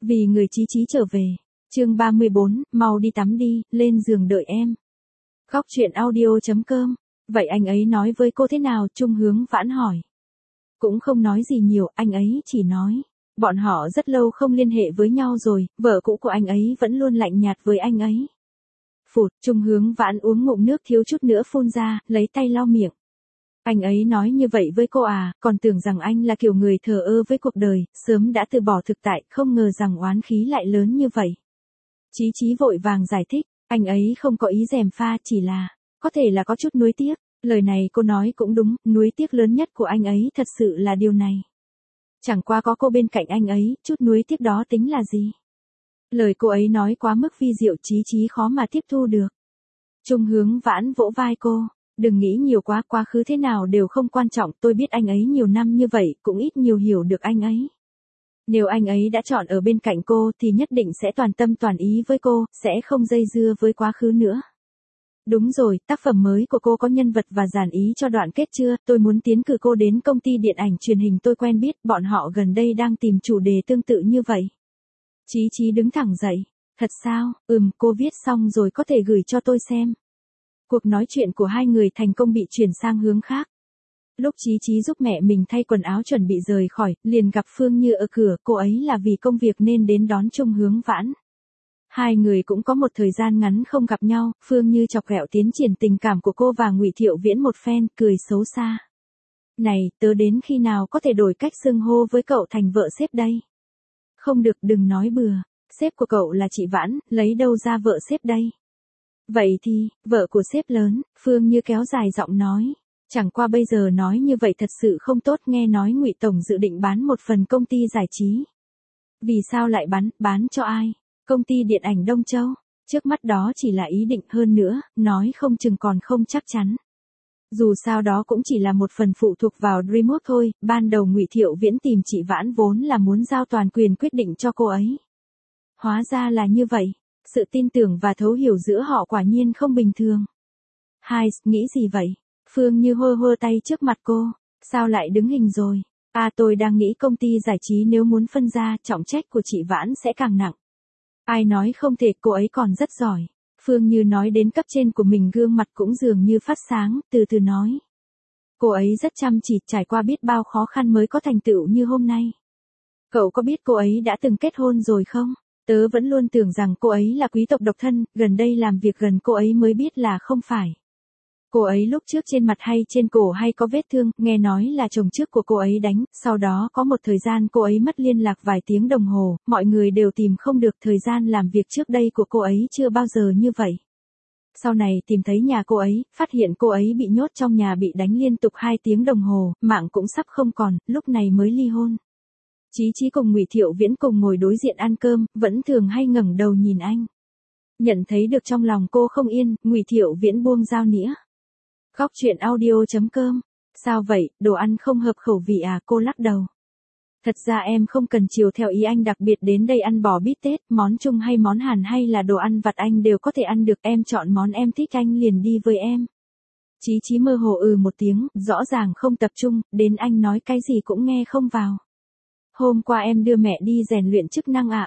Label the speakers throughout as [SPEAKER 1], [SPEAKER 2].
[SPEAKER 1] Vì người Chí Chí trở về. Chương 34, mau đi tắm đi, lên giường đợi em. Góc truyện audio.com. Vậy anh ấy nói với cô thế nào? Trung Hướng Vãn hỏi. Cũng không nói gì nhiều, anh ấy chỉ nói. Bọn họ rất lâu không liên hệ với nhau rồi, vợ cũ của anh ấy vẫn luôn lạnh nhạt với anh ấy. Phụt, Trung Hướng Vãn uống ngụm nước thiếu chút nữa phun ra, lấy tay lau miệng. Anh ấy nói như vậy với cô à, còn tưởng rằng anh là kiểu người thờ ơ với cuộc đời, sớm đã từ bỏ thực tại, không ngờ rằng oán khí lại lớn như vậy. Chí Chí vội vàng giải thích, anh ấy không có ý gièm pha, chỉ là, có thể là có chút nuối tiếc. Lời này cô nói cũng đúng, nuối tiếc lớn nhất của anh ấy thật sự là điều này. Chẳng qua có cô bên cạnh anh ấy, chút nuối tiếc đó tính là gì? Lời cô ấy nói quá mức vi diệu, Chí Chí khó mà tiếp thu được. Trung Hướng Vãn vỗ vai cô, đừng nghĩ nhiều quá, quá khứ thế nào đều không quan trọng, tôi biết anh ấy nhiều năm như vậy, cũng ít nhiều hiểu được anh ấy. Nếu anh ấy đã chọn ở bên cạnh cô thì nhất định sẽ toàn tâm toàn ý với cô, sẽ không dây dưa với quá khứ nữa. Đúng rồi, tác phẩm mới của cô có nhân vật và dàn ý cho đoạn kết chưa? Tôi muốn tiến cử cô đến công ty điện ảnh truyền hình tôi quen biết, bọn họ gần đây đang tìm chủ đề tương tự như vậy. Chí Chí đứng thẳng dậy. Thật sao? Cô viết xong rồi có thể gửi cho tôi xem. Cuộc nói chuyện của hai người thành công bị chuyển sang hướng khác. Lúc Chí Chí giúp mẹ mình thay quần áo chuẩn bị rời khỏi, liền gặp Phương Như ở cửa, cô ấy là vì công việc nên đến đón Trung Hướng Vãn. Hai người cũng có một thời gian ngắn không gặp nhau, Phương Như chọc ghẹo tiến triển tình cảm của cô và Ngụy Thiệu Viễn một phen, cười xấu xa. Này, tớ đến khi nào có thể đổi cách xưng hô với cậu thành vợ sếp đây? Không được, đừng nói bừa, sếp của cậu là chị Vãn, lấy đâu ra vợ sếp đây? Vậy thì, vợ của sếp lớn, Phương Như kéo dài giọng nói. Chẳng qua bây giờ nói như vậy thật sự không tốt, nghe nói Ngụy Tổng dự định bán một phần công ty giải trí. Vì sao lại bán cho ai? Công ty điện ảnh Đông Châu. Trước mắt đó chỉ là ý định, hơn nữa, nói không chừng còn không chắc chắn. Dù sao đó cũng chỉ là một phần phụ thuộc vào Dreamworks thôi, ban đầu Ngụy Thiệu Viễn tìm chị Vãn vốn là muốn giao toàn quyền quyết định cho cô ấy. Hóa ra là như vậy, sự tin tưởng và thấu hiểu giữa họ quả nhiên không bình thường. Hai, nghĩ gì vậy? Phương Như hơ hơ tay trước mặt cô, sao lại đứng hình rồi? Tôi đang nghĩ công ty giải trí nếu muốn phân ra, trọng trách của chị Vãn sẽ càng nặng. Ai nói không thể, cô ấy còn rất giỏi. Phương Như nói đến cấp trên của mình, gương mặt cũng dường như phát sáng, từ từ nói. Cô ấy rất chăm chỉ, trải qua biết bao khó khăn mới có thành tựu như hôm nay. Cậu có biết cô ấy đã từng kết hôn rồi không? Tớ vẫn luôn tưởng rằng cô ấy là quý tộc độc thân, gần đây làm việc gần cô ấy mới biết là không phải. Cô ấy lúc trước trên mặt hay trên cổ hay có vết thương, nghe nói là chồng trước của cô ấy đánh, sau đó có một thời gian cô ấy mất liên lạc vài tiếng đồng hồ, mọi người đều tìm không được, thời gian làm việc trước đây của cô ấy chưa bao giờ như vậy. Sau này tìm thấy nhà cô ấy, phát hiện cô ấy bị nhốt trong nhà bị đánh liên tục 2 tiếng đồng hồ, mạng cũng sắp không còn, lúc này mới ly hôn. Chí Chí cùng Ngụy Thiệu Viễn cùng ngồi đối diện ăn cơm, vẫn thường hay ngẩng đầu nhìn anh. Nhận thấy được trong lòng cô không yên, Ngụy Thiệu Viễn buông dao nĩa. Góc truyện audio.com. Sao vậy, đồ ăn không hợp khẩu vị à? Cô lắc đầu. Thật ra em không cần chiều theo ý anh, đặc biệt đến đây ăn bò bít tết, món Trung hay món Hàn hay là đồ ăn vặt anh đều có thể ăn được, em chọn món em thích anh liền đi với em. Chí Chí mơ hồ một tiếng, rõ ràng không tập trung, đến anh nói cái gì cũng nghe không vào. Hôm qua em đưa mẹ đi rèn luyện chức năng à?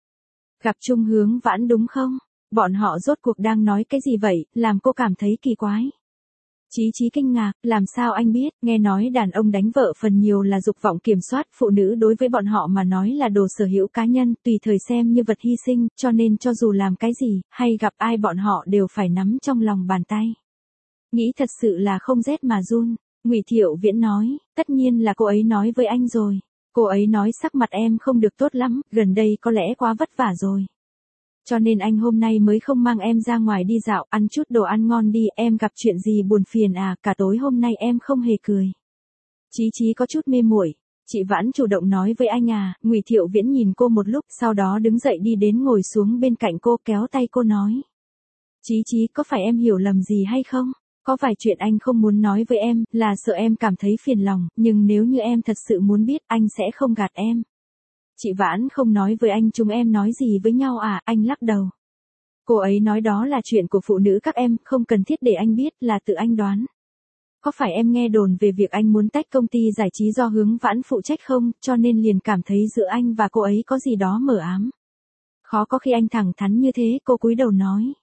[SPEAKER 1] Gặp Trung Hướng Vãn đúng không? Bọn họ rốt cuộc đang nói cái gì vậy, làm cô cảm thấy kỳ quái. Chí Chí kinh ngạc, làm sao anh biết? Nghe nói đàn ông đánh vợ phần nhiều là dục vọng kiểm soát, phụ nữ đối với bọn họ mà nói là đồ sở hữu cá nhân, tùy thời xem như vật hy sinh, cho nên cho dù làm cái gì, hay gặp ai bọn họ đều phải nắm trong lòng bàn tay. Nghĩ thật sự là không rét mà run. Ngụy Thiệu Viễn nói, tất nhiên là cô ấy nói với anh rồi. Cô ấy nói sắc mặt em không được tốt lắm, gần đây có lẽ quá vất vả rồi. Cho nên anh hôm nay mới không mang em ra ngoài đi dạo, ăn chút đồ ăn ngon đi, em gặp chuyện gì buồn phiền à? Cả tối hôm nay em không hề cười. Chí Chí có chút mê muội. Chị Vãn chủ động nói với anh à? Ngụy Thiệu Viễn nhìn cô một lúc, sau đó đứng dậy đi đến ngồi xuống bên cạnh cô, kéo tay cô nói. Chí Chí, có phải em hiểu lầm gì hay không? Có vài chuyện anh không muốn nói với em, là sợ em cảm thấy phiền lòng, nhưng nếu như em thật sự muốn biết, anh sẽ không gạt em. Chị Vãn không nói với anh chúng em nói gì với nhau à? Anh lắc đầu. Cô ấy nói đó là chuyện của phụ nữ các em, không cần thiết để anh biết, là tự anh đoán. Có phải em nghe đồn về việc anh muốn tách công ty giải trí do Hướng Vãn phụ trách không, cho nên liền cảm thấy giữa anh và cô ấy có gì đó mờ ám. Khó có khi anh thẳng thắn như thế, cô cúi đầu nói.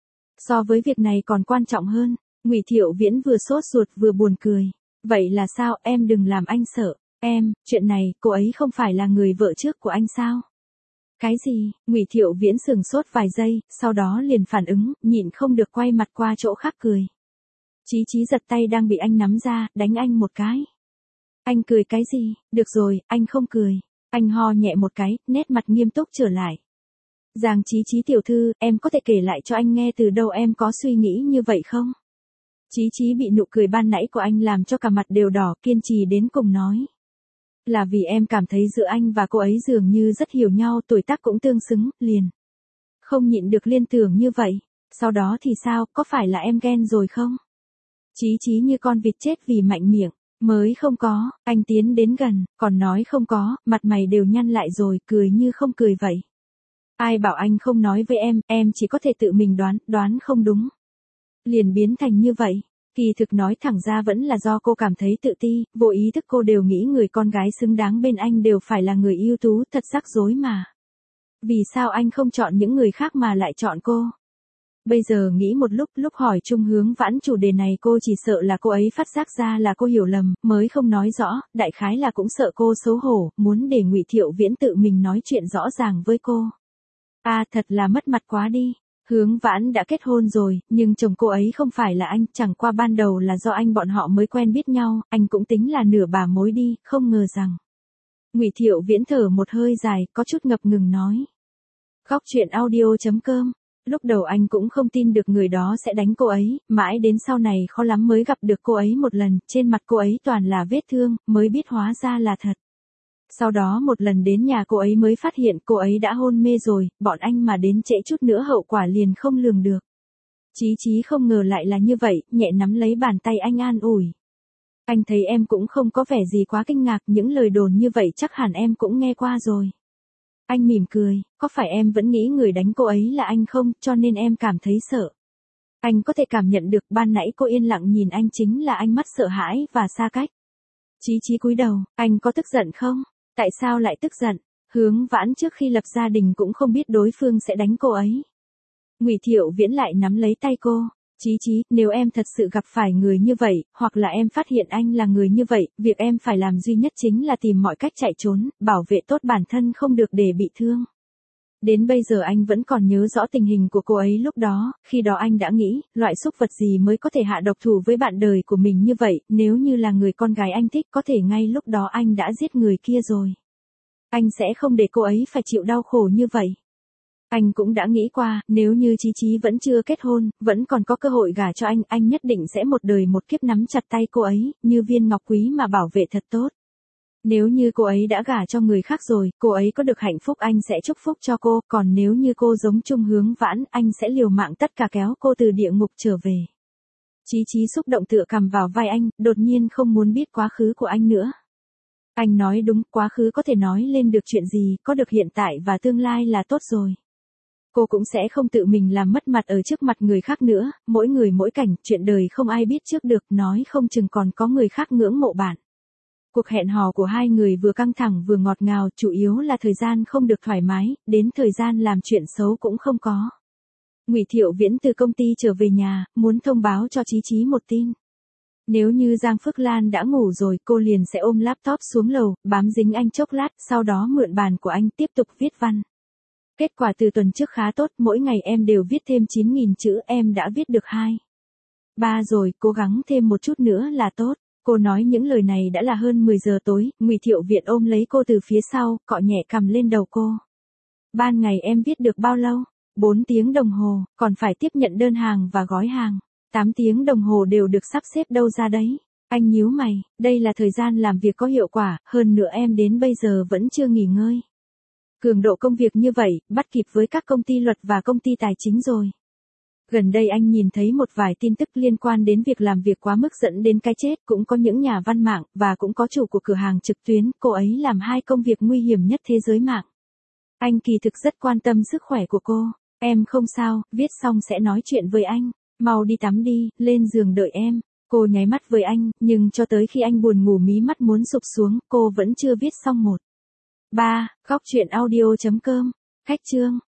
[SPEAKER 1] So với việc này còn quan trọng hơn, Ngụy Thiệu Viễn vừa sốt ruột vừa buồn cười. Vậy là sao, em đừng làm anh sợ. Em, chuyện này, cô ấy không phải là người vợ trước của anh sao? Cái gì? Ngụy Thiệu Viễn sững sốt vài giây, sau đó liền phản ứng, nhịn không được quay mặt qua chỗ khác cười. Chí Chí giật tay đang bị anh nắm ra, đánh anh một cái. Anh cười cái gì? Được rồi, anh không cười. Anh ho nhẹ một cái, nét mặt nghiêm túc trở lại. Giang Chí Chí tiểu thư, em có thể kể lại cho anh nghe từ đâu em có suy nghĩ như vậy không? Chí Chí bị nụ cười ban nãy của anh làm cho cả mặt đều đỏ, kiên trì đến cùng nói. Là vì em cảm thấy giữa anh và cô ấy dường như rất hiểu nhau, tuổi tác cũng tương xứng, liền. Không nhịn được liên tưởng như vậy. Sau đó thì sao, có phải là em ghen rồi không? Chí Chí như con vịt chết vì mạnh miệng. Mới không có, anh tiến đến gần, còn nói không có, mặt mày đều nhăn lại rồi, cười như không cười vậy. Ai bảo anh không nói với em chỉ có thể tự mình đoán không đúng. Liền biến thành như vậy. Kỳ thực nói thẳng ra vẫn là do cô cảm thấy tự ti, vô ý thức cô đều nghĩ người con gái xứng đáng bên anh đều phải là người ưu tú, thật rắc rối mà. Vì sao anh không chọn những người khác mà lại chọn cô? Bây giờ nghĩ một lúc hỏi Trung Hướng Vãn chủ đề này cô chỉ sợ là cô ấy phát giác ra là cô hiểu lầm, mới không nói rõ, đại khái là cũng sợ cô xấu hổ, muốn để Ngụy Thiệu Viễn tự mình nói chuyện rõ ràng với cô. Thật là mất mặt quá đi. Hướng Vãn đã kết hôn rồi, nhưng chồng cô ấy không phải là anh, chẳng qua ban đầu là do anh bọn họ mới quen biết nhau, anh cũng tính là nửa bà mối đi, không ngờ rằng. Ngụy Thiệu Viễn thở một hơi dài, có chút ngập ngừng nói. Góc truyện audio.com. Lúc đầu anh cũng không tin được người đó sẽ đánh cô ấy, mãi đến sau này khó lắm mới gặp được cô ấy một lần, trên mặt cô ấy toàn là vết thương, mới biết hóa ra là thật. Sau đó một lần đến nhà cô ấy mới phát hiện cô ấy đã hôn mê rồi, bọn anh mà đến trễ chút nữa hậu quả liền không lường được. Chí Chí không ngờ lại là như vậy, nhẹ nắm lấy bàn tay anh an ủi. Anh thấy em cũng không có vẻ gì quá kinh ngạc, những lời đồn như vậy chắc hẳn em cũng nghe qua rồi. Anh mỉm cười, có phải em vẫn nghĩ người đánh cô ấy là anh không, cho nên em cảm thấy sợ. Anh có thể cảm nhận được ban nãy cô yên lặng nhìn anh chính là ánh mắt sợ hãi và xa cách. Chí Chí cúi đầu, anh có tức giận không? Tại sao lại tức giận? Hướng Vãn trước khi lập gia đình cũng không biết đối phương sẽ đánh cô ấy. Ngụy Thiệu Viễn lại nắm lấy tay cô. Chí Chí, nếu em thật sự gặp phải người như vậy, hoặc là em phát hiện anh là người như vậy, việc em phải làm duy nhất chính là tìm mọi cách chạy trốn, bảo vệ tốt bản thân không được để bị thương. Đến bây giờ anh vẫn còn nhớ rõ tình hình của cô ấy lúc đó, khi đó anh đã nghĩ, loại xúc vật gì mới có thể hạ độc thủ với bạn đời của mình như vậy, nếu như là người con gái anh thích có thể ngay lúc đó anh đã giết người kia rồi. Anh sẽ không để cô ấy phải chịu đau khổ như vậy. Anh cũng đã nghĩ qua, nếu như Chí Chí vẫn chưa kết hôn, vẫn còn có cơ hội gả cho anh nhất định sẽ một đời một kiếp nắm chặt tay cô ấy, như viên ngọc quý mà bảo vệ thật tốt. Nếu như cô ấy đã gả cho người khác rồi, cô ấy có được hạnh phúc anh sẽ chúc phúc cho cô, còn nếu như cô giống Trung Hướng Vãn, anh sẽ liều mạng tất cả kéo cô từ địa ngục trở về. Chí Chí xúc động tựa cằm vào vai anh, đột nhiên không muốn biết quá khứ của anh nữa. Anh nói đúng, quá khứ có thể nói lên được chuyện gì, có được hiện tại và tương lai là tốt rồi. Cô cũng sẽ không tự mình làm mất mặt ở trước mặt người khác nữa, mỗi người mỗi cảnh, chuyện đời không ai biết trước được, nói không chừng còn có người khác ngưỡng mộ bạn. Cuộc hẹn hò của hai người vừa căng thẳng vừa ngọt ngào, chủ yếu là thời gian không được thoải mái, đến thời gian làm chuyện xấu cũng không có. Ngụy Thiệu Viễn từ công ty trở về nhà, muốn thông báo cho Chí Chí một tin. Nếu như Giang Phước Lan đã ngủ rồi, cô liền sẽ ôm laptop xuống lầu, bám dính anh chốc lát, sau đó mượn bàn của anh tiếp tục viết văn. Kết quả từ tuần trước khá tốt, mỗi ngày em đều viết thêm 9.000 chữ, em đã viết được 2. 3 rồi, cố gắng thêm một chút nữa là tốt. Cô nói những lời này đã là hơn 10 giờ tối, Ngụy Thiệu Viễn ôm lấy cô từ phía sau, cọ nhẹ cằm lên đầu cô. Ban ngày em viết được bao lâu? 4 tiếng đồng hồ, còn phải tiếp nhận đơn hàng và gói hàng. 8 tiếng đồng hồ đều được sắp xếp đâu ra đấy. Anh nhíu mày, đây là thời gian làm việc có hiệu quả, hơn nữa em đến bây giờ vẫn chưa nghỉ ngơi. Cường độ công việc như vậy, bắt kịp với các công ty luật và công ty tài chính rồi. Gần đây anh nhìn thấy một vài tin tức liên quan đến việc làm việc quá mức dẫn đến cái chết, cũng có những nhà văn mạng, và cũng có chủ của cửa hàng trực tuyến, cô ấy làm 2 công việc nguy hiểm nhất thế giới mạng. Anh kỳ thực rất quan tâm sức khỏe của cô. Em không sao, viết xong sẽ nói chuyện với anh. Mau đi tắm đi, lên giường đợi em. Cô nháy mắt với anh, nhưng cho tới khi anh buồn ngủ mí mắt muốn sụp xuống, cô vẫn chưa viết xong một. 3. Góc truyện audio.com. Khách chương.